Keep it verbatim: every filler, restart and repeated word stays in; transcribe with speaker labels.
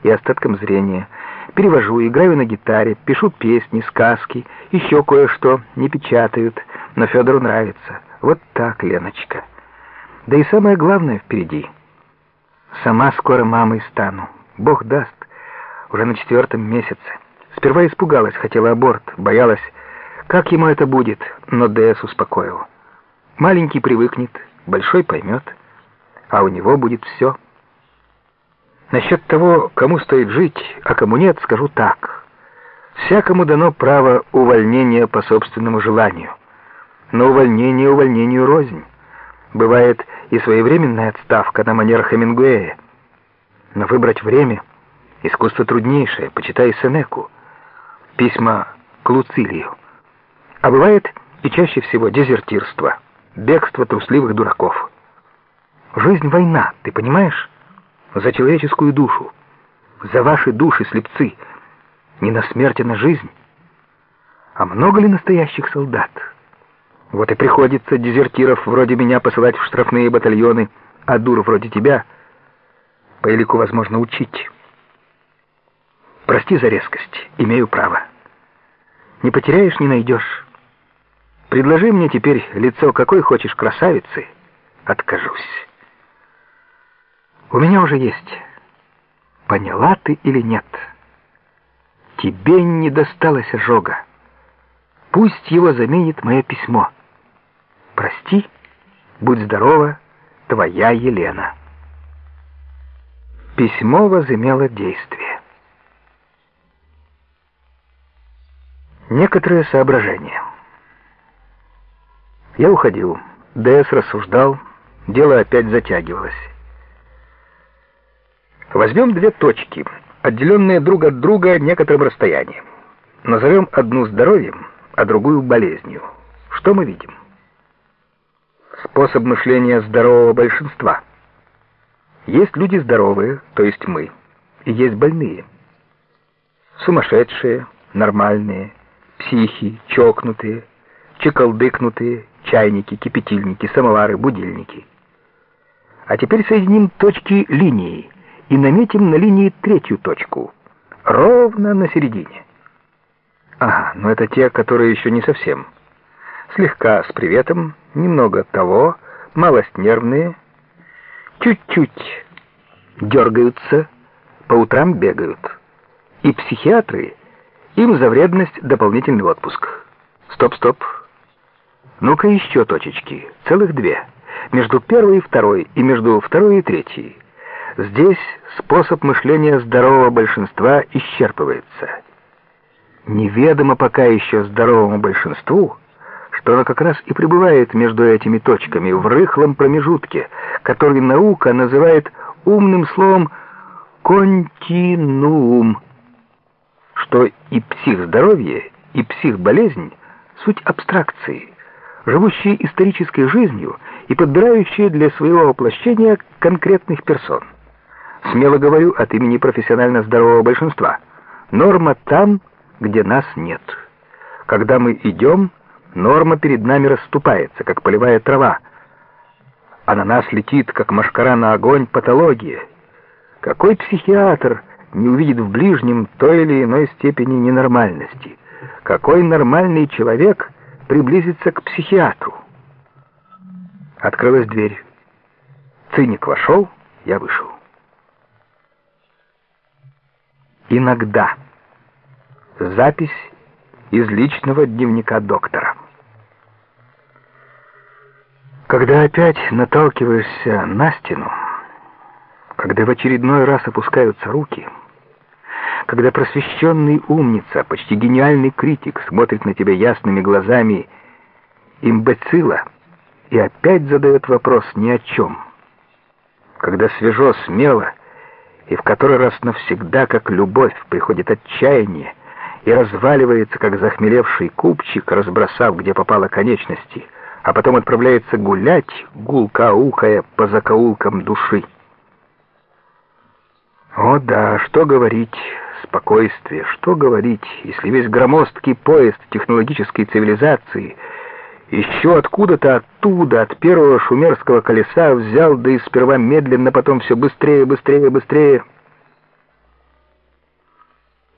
Speaker 1: и остатком зрения. Перевожу, играю на гитаре, пишу песни, сказки, еще кое-что, не печатают, но Федору нравится. Вот так, Леночка. Да и самое главное впереди. Сама скоро мамой стану. Бог даст, уже на четвертом месяце. Сперва испугалась, хотела аборт, боялась, как ему это будет, но ДС успокоил. Маленький привыкнет, большой поймет, а у него будет все. Насчет того, кому стоит жить, а кому нет, скажу так. Всякому дано право увольнения по собственному желанию. Но увольнение увольнению рознь. Бывает и своевременная отставка на манер Хемингуэя. Но выбрать время — искусство труднейшее, почитай Сенеку. Письма к Луцилию. А бывает и чаще всего дезертирство, бегство трусливых дураков. Жизнь — война, ты понимаешь? За человеческую душу, за ваши души, слепцы. Не на смерть, а на жизнь. А много ли настоящих солдат? Вот и приходится дезертиров вроде меня посылать в штрафные батальоны, а дур вроде тебя по элику возможно учить. Прости за резкость, имею право. Не потеряешь, не найдешь. Предложи мне теперь лицо какой хочешь красавицы, откажусь. У меня уже есть. Поняла ты или нет? Тебе не досталось ожога. Пусть его заменит мое письмо. Прости, будь здорова, твоя Елена. Письмо возымело действие. Некоторые соображения. Я уходил. ДС рассуждал. Дело опять затягивалось. Возьмем две точки, отделенные друг от друга некоторым расстоянием. Назовем одну здоровьем, а другую болезнью. Что мы видим? Способ мышления здорового большинства. Есть люди здоровые, то есть мы, и есть больные. Сумасшедшие, нормальные, психи, чокнутые, чекалдыкнутые, чайники, кипятильники, самовары, будильники. А теперь соединим точки линией и наметим на линии третью точку, ровно на середине. Ага, но это те, которые еще не совсем. Слегка с приветом, немного того, малость нервные, чуть-чуть дергаются, по утрам бегают. И психиатры, им за вредность дополнительный отпуск. Стоп, стоп. Ну-ка еще точечки, целых две. Между первой и второй, и между второй и третьей. Здесь способ мышления здорового большинства исчерпывается. Неведомо пока еще здоровому большинству, что оно как раз и пребывает между этими точками в рыхлом промежутке, который наука называет умным словом «континуум», что и психздоровье, и психболезнь — суть абстракции, живущие исторической жизнью и подбирающие для своего воплощения конкретных персон. Смело говорю от имени профессионально здорового большинства. Норма там, где нас нет. Когда мы идем, норма перед нами расступается, как полевая трава, а на нас летит, как мошкара на огонь, патология. Какой психиатр не увидит в ближнем той или иной степени ненормальности? Какой нормальный человек приблизится к психиатру? Открылась дверь. Циник вошел, я вышел. Иногда. Запись из личного дневника доктора. Когда опять наталкиваешься на стену, когда в очередной раз опускаются руки, когда просвещенный умница, почти гениальный критик смотрит на тебя ясными глазами имбецила и опять задает вопрос ни о чем, когда свежо, смело и в который раз навсегда, как любовь, приходит отчаяние и разваливается, как захмелевший купчик, разбросав, где попало конечности, а потом отправляется гулять, гулко аукая по закоулкам души. О да, что говорить, спокойствие, что говорить, если весь громоздкий поезд технологической цивилизации еще откуда-то оттуда, от первого шумерского колеса, взял, да и сперва медленно, потом все быстрее, быстрее, быстрее...